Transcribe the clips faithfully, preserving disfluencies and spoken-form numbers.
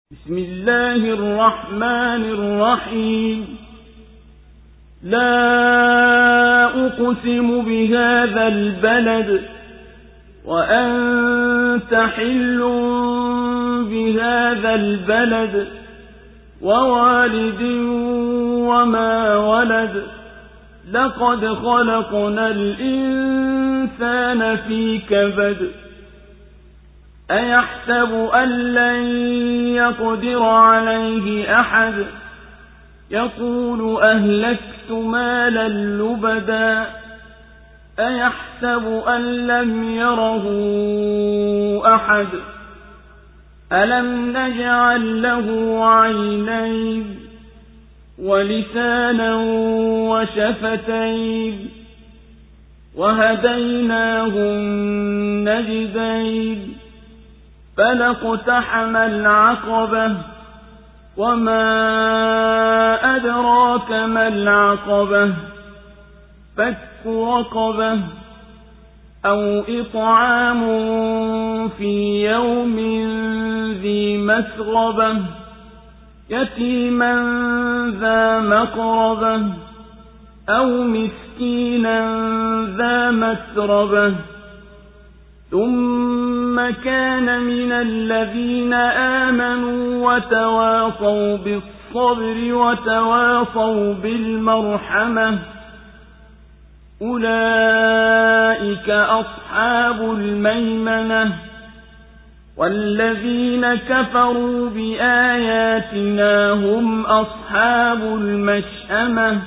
بسم الله الرحمن الرحيم لا أقسم بهذا البلد وأنت حل بهذا البلد ووالد وما ولد لقد خلقنا الإنسان في كبد أيحسب أن لن يقدر عليه أحد يقول أهلكت مالا لبدا أيحسب أن لم يره أحد ألم نجعل له عينين ولسانا وشفتين وهديناه النجدين فلاقتحم العقبة وما أدراك ما العقبة فك رقبة أو إطعام في يوم ذي مسغبة يتيما ذا مقربة أو مسكينا ذا مسربة ثم كان من الذين آمنوا وتواصوا بالصبر وتواصوا بالمرحمة أولئك أصحاب الميمنة والذين كفروا بآياتنا هم أصحاب المشأمة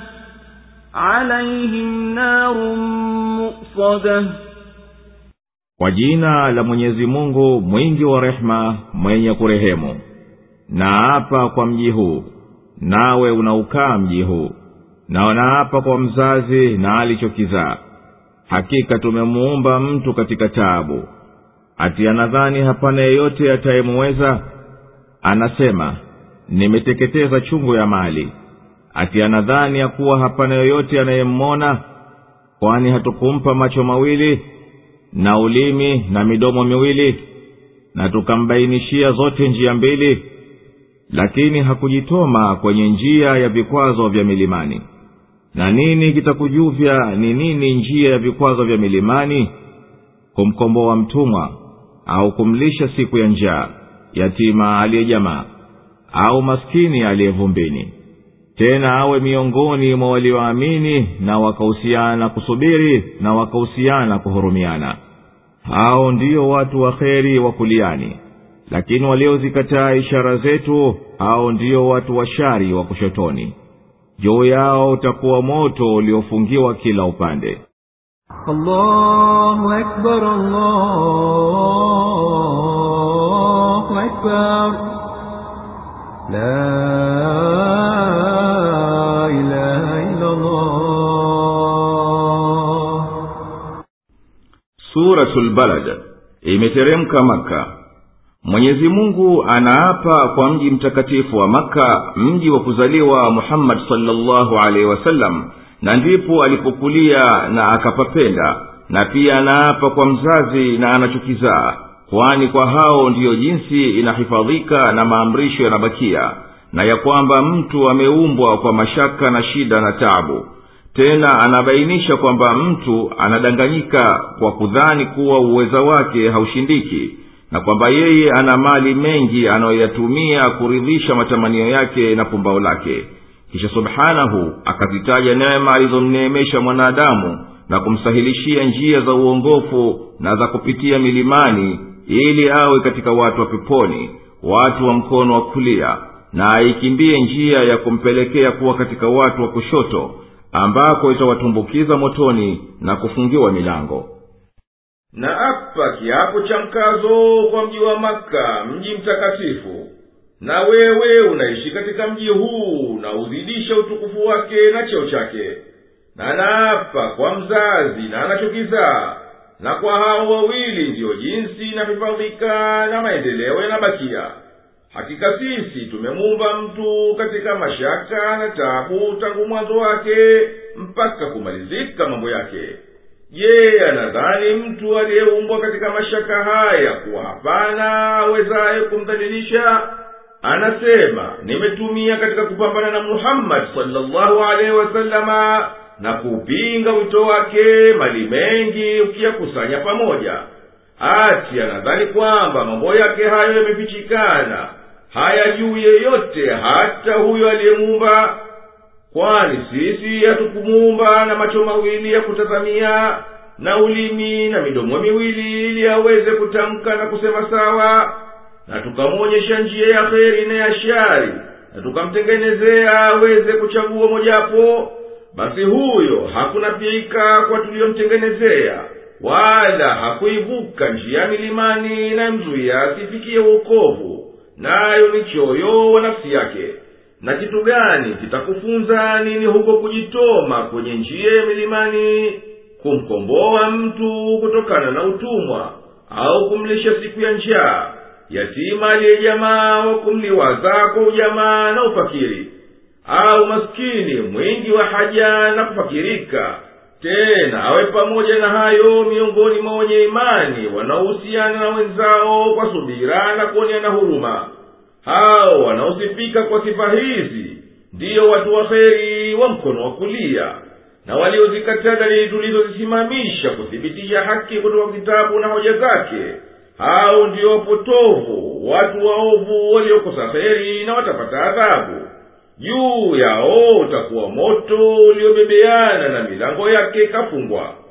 عليهم نار مؤصدة. Kwa jina la Mwenyezi Mungu mwingi wa rehema mwenye kurehemu. Na hapa kwa mji huu, nawe unaukaa mji huu, na naapa kwa mzazi na alichokizaa. Hakika tumemuumba mtu katika taabu. Ati anadhani hapana yeyote atayemweza? Anasema, nimeteketeza chungu ya mali. Ati anadhani ya kuwa hapana yeyote anayemmona? Kwani hatukumpa macho mawili na ulimi na midomo miwili, na tukambainishia zote njia mbili? Lakini hakujitoma kwenye njia ya vikwazo vya milimani. Na nini kitakujuvya ni nini njia ya vikwazo vya milimani? Kumkomboa mtumwa, au kumlisha siku ya njaa yatima aliyejamaa, au maskini aliyevumbini, tena awe miongoni mwa walioamini na wakahusiana kusubiri na wakahusiana kuhurumiana. Hao ndio watu wa kheri wa kuliani. Lakini waliozikataa ishara zetu, hao ndio watu wa shari wa kushotoni. Juu yao utakuwa moto uliofungiwa kila upande. Allahu Akbar, Allahu Akbar, la ilaha illa Allah. Suratul Balad imeteremka Makka. Mwenyezi Mungu anaapa kwa mji mtakatifu wa Makka, mji wa kuzaliwa Muhammad sallallahu alaihi wasallam, na ndipo alipokulia na akapapenda. Na pia anaapa kwa mzazi na anachokizaa, kwani kwa hao ndiyo jinsi inahifadhika na maamrisho yanabakia, na ya kwamba mtu ameumbwa kwa mashaka na shida na taabu. Tena anabainisha kwamba mtu anadanganyika kwa kudhani kuwa uweza wake haushindiki, na kwamba yeye ana mali mengi anayoyatumia kuridhisha matamanio yake na pumbao lake. Kisha subhanahu akazitaja neema alizomneemesha mwanadamu na kumsahilishia njia za uongofu na za kupitia milimani, ili awe katika watu wa peponi, watu wa mkono wa kulia, na aikimbie njia ya kumpelekea kuwa katika watu wa kushoto, ambako itawatumbukiza motoni na kufungiwa milango. Na apa kiapo cha mkazo kwa mji wa Makka, mji mtakatifu. Na wewe unaishi katika mji huu na uzidisha utukufu wake na cheo chake. Na naapa kwa mzazi na anachokizaa, na kwa hao wawili ndiyo jinsi inahifadhika na maendeleo yanabakia. Hakika sisi tumemuumba mtu katika mashaka na taabu tangu mwanzo wake mpaka kumalizika mambo yake. Je, anadhani mtu aliyeumbwa katika mashaka haya kuwa hapana awezaye kumdhalilisha? anasema, nimetumia katika kupambana na Muhammad sallallahu alaihi wasallama na kuupinga wito wake mali mengi ukiyakusanya pamoja. Ati anadhani kwamba mambo yake hayo yamefichikana, hayajui yeyote hata huyo aliyemuumba. Kwani sisi hatukumuumba na macho mawili ya kutazamia, na ulimi na midomo miwili ili aweze kutamka na kusema sawa, na tukamwonyesha njia ya kheri na ya shari, na tukamtengenezea aweze kuchagua mojapo? Basi huyo hakunafiika kwa tuliyomtengenezea, wala hakuivuka njia milimani na mzuia asifikie wokovu, nayo ni choyo wa nafsi yake. Na kitu gani kitakufunza nini huko kujitoma kwenye njia ya milimani, kumkomboa mtu kutokana na utumwa, au kumlisha siku ya njaa yatima aliyejamaa wa kumliwaza kwa ujamaa na ufakiri, au maskini mwingi wa haja na kufakirika? Tena awe pamoja na hayo miongoni mwa wenye imani wanaohusiana na wenzao kwa subira na kuoneana huruma. Hao wanaosifika kwa sifa hizi ndiyo watu wa kheri wa mkono wa kulia, na waliozikataa dalili tulizozisimamisha kuthibitisha haki kutoka kitabu na hoja zake. Hao ndiyo wapotovu, watu waovu waliokosa kheri na watapata adhabu. Juu yao utakuwa moto uliobebeana na milango yake kafungwa.